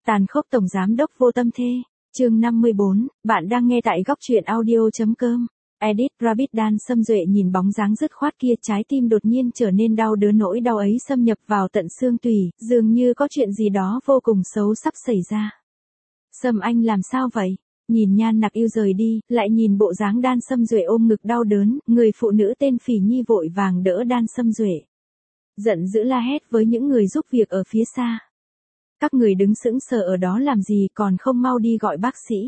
Tàn khốc tổng giám đốc vô tâm thê, chương 54, bạn đang nghe tại góc truyện audio.com. Edit Rabbit Dan Sâm Duệ nhìn bóng dáng dứt khoát kia, trái tim đột nhiên trở nên đau đớn, nỗi đau ấy xâm nhập vào tận xương tủy, dường như có chuyện gì đó vô cùng xấu sắp xảy ra. Sâm anh làm sao vậy? Nhìn Nhan Nặc Yêu rời đi, lại nhìn bộ dáng Dan Sâm Duệ ôm ngực đau đớn, người phụ nữ tên Phỉ Nhi vội vàng đỡ Dan Sâm Duệ. Giận dữ la hét với những người giúp việc ở phía xa. Các người đứng sững sờ ở đó làm gì, còn không mau đi gọi bác sĩ.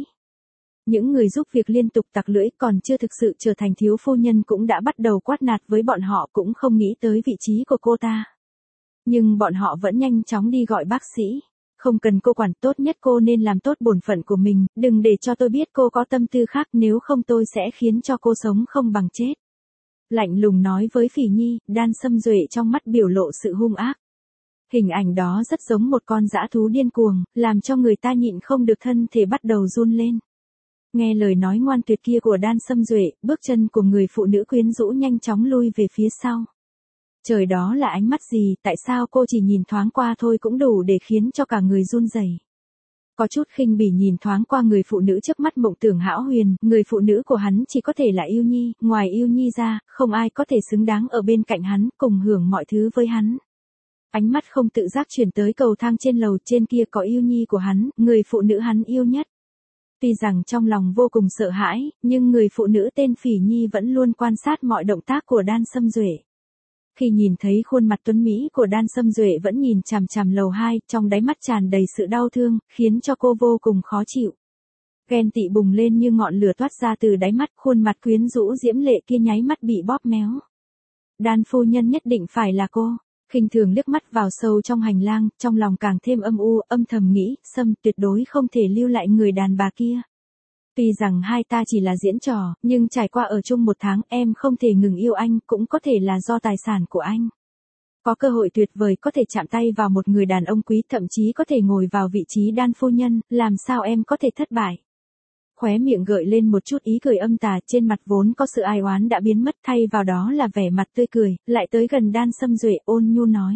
Những người giúp việc liên tục tặc lưỡi, còn chưa thực sự trở thành thiếu phu nhân cũng đã bắt đầu quát nạt với bọn họ, cũng không nghĩ tới vị trí của cô ta. Nhưng bọn họ vẫn nhanh chóng đi gọi bác sĩ. Không cần cô quản, tốt nhất cô nên làm tốt bổn phận của mình, đừng để cho tôi biết cô có tâm tư khác, nếu không tôi sẽ khiến cho cô sống không bằng chết. Lạnh lùng nói với Phỉ Nhi, Dan Sâm Duệ trong mắt biểu lộ sự hung ác. Hình ảnh đó rất giống một con dã thú điên cuồng, làm cho người ta nhịn không được thân thể bắt đầu run lên. Nghe lời nói ngoan tuyệt kia của Dan Sâm Duệ, bước chân của người phụ nữ quyến rũ nhanh chóng lui về phía sau. Trời, đó là ánh mắt gì, tại sao cô chỉ nhìn thoáng qua thôi cũng đủ để khiến cho cả người run rẩy. Có chút khinh bỉ nhìn thoáng qua người phụ nữ trước mắt Mộng Tưởng Hão Huyền, người phụ nữ của hắn chỉ có thể là Yêu Nhi, ngoài Yêu Nhi ra, không ai có thể xứng đáng ở bên cạnh hắn, cùng hưởng mọi thứ với hắn. Ánh mắt không tự giác chuyển tới cầu thang trên lầu, trên kia có Yêu Nhi của hắn, người phụ nữ hắn yêu nhất. Tuy rằng trong lòng vô cùng sợ hãi, nhưng người phụ nữ tên Phỉ Nhi vẫn luôn quan sát mọi động tác của Dan Sâm Duệ. Khi nhìn thấy khuôn mặt tuấn Mỹ của Dan Sâm Duệ vẫn nhìn chằm chằm lầu 2, trong đáy mắt tràn đầy sự đau thương, khiến cho cô vô cùng khó chịu. Ghen tị bùng lên như ngọn lửa toát ra từ đáy mắt, khuôn mặt quyến rũ diễm lệ kia nháy mắt bị bóp méo. Dan phu nhân nhất định phải là cô. Khinh thường liếc mắt vào sâu trong hành lang, trong lòng càng thêm âm u, âm thầm nghĩ, Sâm tuyệt đối không thể lưu lại người đàn bà kia. Tuy rằng hai ta chỉ là diễn trò, nhưng trải qua ở chung 1 tháng, em không thể ngừng yêu anh, cũng có thể là do tài sản của anh. Có cơ hội tuyệt vời có thể chạm tay vào một người đàn ông quý, thậm chí có thể ngồi vào vị trí Dan phu nhân, làm sao em có thể thất bại. Khóe miệng gợi lên một chút ý cười âm tà, trên mặt vốn có sự ai oán đã biến mất, thay vào đó là vẻ mặt tươi cười, lại tới gần Dan Sâm Duệ ôn nhu nói.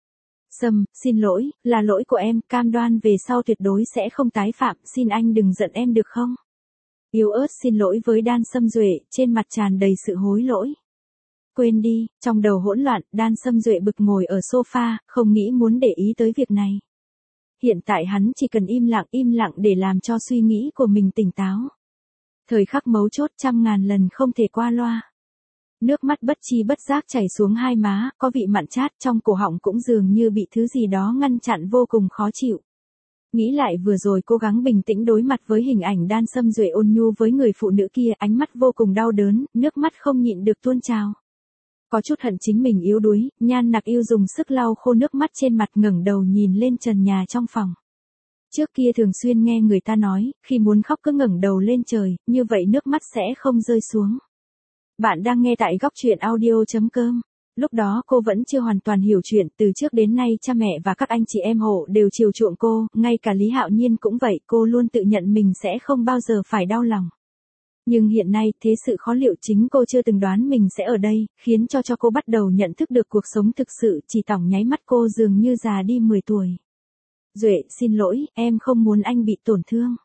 Sâm, xin lỗi, là lỗi của em, cam đoan về sau tuyệt đối sẽ không tái phạm, xin anh đừng giận em được không? Yếu ớt xin lỗi với Dan Sâm Duệ, trên mặt tràn đầy sự hối lỗi. Quên đi, trong đầu hỗn loạn, Dan Sâm Duệ bực ngồi ở sofa, không nghĩ muốn để ý tới việc này. Hiện tại hắn chỉ cần im lặng để làm cho suy nghĩ của mình tỉnh táo. Thời khắc mấu chốt 100.000 lần không thể qua loa. Nước mắt bất chi bất giác chảy xuống hai má, có vị mặn chát, trong cổ họng cũng dường như bị thứ gì đó ngăn chặn, vô cùng khó chịu. Nghĩ lại vừa rồi cố gắng bình tĩnh đối mặt với hình ảnh Dan Sâm Duệ ôn nhu với người phụ nữ kia, ánh mắt vô cùng đau đớn, nước mắt không nhịn được tuôn trào. Có chút hận chính mình yếu đuối, Nhan Nặc Yêu dùng sức lau khô nước mắt trên mặt, ngẩng đầu nhìn lên trần nhà trong phòng. Trước kia thường xuyên nghe người ta nói, khi muốn khóc cứ ngẩng đầu lên trời, như vậy nước mắt sẽ không rơi xuống. Bạn đang nghe tại góc truyện audio.com. Lúc đó cô vẫn chưa hoàn toàn hiểu chuyện, từ trước đến nay cha mẹ và các anh chị em hộ đều chiều chuộng cô, ngay cả Lý Hạo Nhiên cũng vậy, cô luôn tự nhận mình sẽ không bao giờ phải đau lòng. Nhưng hiện nay, thế sự khó liệu, chính cô chưa từng đoán mình sẽ ở đây, khiến cho cô bắt đầu nhận thức được cuộc sống thực sự, chỉ tỏng nháy mắt cô dường như già đi 10 tuổi. Duệ, xin lỗi, em không muốn anh bị tổn thương.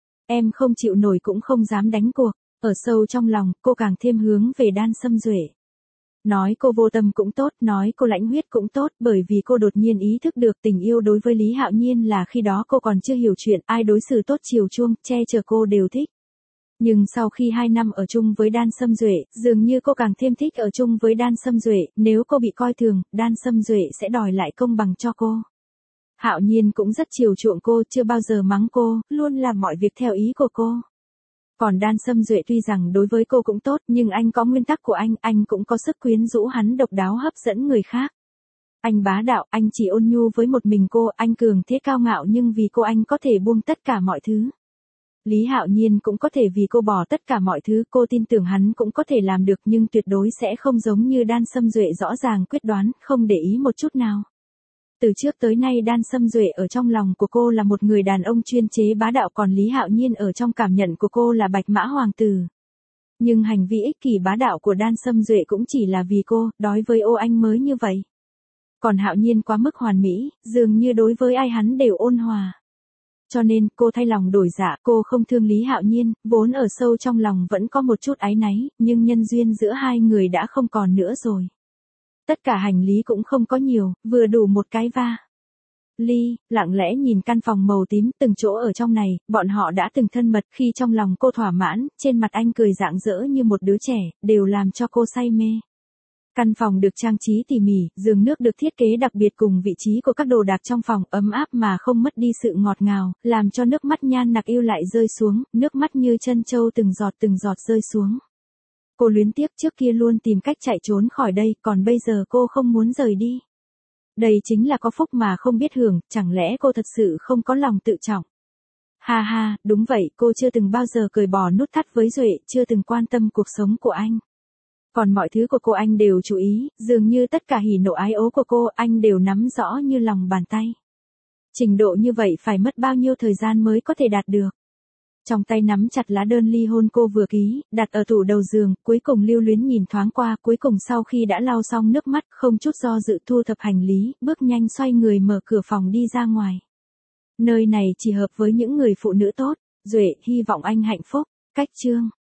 Em không chịu nổi cũng không dám đánh cuộc. Ở sâu trong lòng, cô càng thêm hướng về Dan Sâm Duệ. Nói cô vô tâm cũng tốt, nói cô lãnh huyết cũng tốt, bởi vì cô đột nhiên ý thức được tình yêu đối với Lý Hạo Nhiên là khi đó cô còn chưa hiểu chuyện, ai đối xử tốt chiều chuông, che chở cô đều thích. Nhưng sau khi 2 năm ở chung với Dan Sâm Duệ, dường như cô càng thêm thích ở chung với Dan Sâm Duệ, nếu cô bị coi thường, Dan Sâm Duệ sẽ đòi lại công bằng cho cô. Hạo Nhiên cũng rất chiều chuộng cô, chưa bao giờ mắng cô, luôn làm mọi việc theo ý của cô. Còn Dan Sâm Duệ tuy rằng đối với cô cũng tốt, nhưng anh có nguyên tắc của anh cũng có sức quyến rũ, hắn độc đáo hấp dẫn người khác. Anh bá đạo, anh chỉ ôn nhu với một mình cô, anh cường thế cao ngạo, nhưng vì cô anh có thể buông tất cả mọi thứ. Lý Hạo Nhiên cũng có thể vì cô bỏ tất cả mọi thứ, cô tin tưởng hắn cũng có thể làm được, nhưng tuyệt đối sẽ không giống như Dan Sâm Duệ, rõ ràng quyết đoán, không để ý một chút nào. Từ trước tới nay Dan Sâm Duệ ở trong lòng của cô là một người đàn ông chuyên chế bá đạo, còn Lý Hạo Nhiên ở trong cảm nhận của cô là bạch mã hoàng tử. Nhưng hành vi ích kỷ bá đạo của Dan Sâm Duệ cũng chỉ là vì cô, đối với ô anh mới như vậy. Còn Hạo Nhiên quá mức hoàn mỹ, dường như đối với ai hắn đều ôn hòa. Cho nên, cô thay lòng đổi dạ, cô không thương Lý Hạo Nhiên, vốn ở sâu trong lòng vẫn có một chút áy náy, nhưng nhân duyên giữa hai người đã không còn nữa rồi. Tất cả hành lý cũng không có nhiều, vừa đủ một cái va. Ly, lặng lẽ nhìn căn phòng màu tím, từng chỗ ở trong này, bọn họ đã từng thân mật, khi trong lòng cô thỏa mãn, trên mặt anh cười rạng rỡ như một đứa trẻ, đều làm cho cô say mê. Căn phòng được trang trí tỉ mỉ, giường nước được thiết kế đặc biệt cùng vị trí của các đồ đạc trong phòng ấm áp mà không mất đi sự ngọt ngào, làm cho nước mắt Nhan Nặc Yêu lại rơi xuống, nước mắt như chân châu từng giọt rơi xuống. Cô luyến tiếc trước kia luôn tìm cách chạy trốn khỏi đây, còn bây giờ cô không muốn rời đi. Đây chính là có phúc mà không biết hưởng, chẳng lẽ cô thật sự không có lòng tự trọng? Ha ha, đúng vậy, cô chưa từng bao giờ cởi bỏ nút thắt với Duệ, chưa từng quan tâm cuộc sống của anh. Còn mọi thứ của cô anh đều chú ý, dường như tất cả hỉ nộ ái ố của cô anh đều nắm rõ như lòng bàn tay. Trình độ như vậy phải mất bao nhiêu thời gian mới có thể đạt được. Trong tay nắm chặt lá đơn ly hôn cô vừa ký, đặt ở tủ đầu giường, cuối cùng lưu luyến nhìn thoáng qua, cuối cùng sau khi đã lau xong nước mắt, không chút do dự thu thập hành lý, bước nhanh xoay người mở cửa phòng đi ra ngoài. Nơi này chỉ hợp với những người phụ nữ tốt, Duệ hy vọng anh hạnh phúc. Cách chương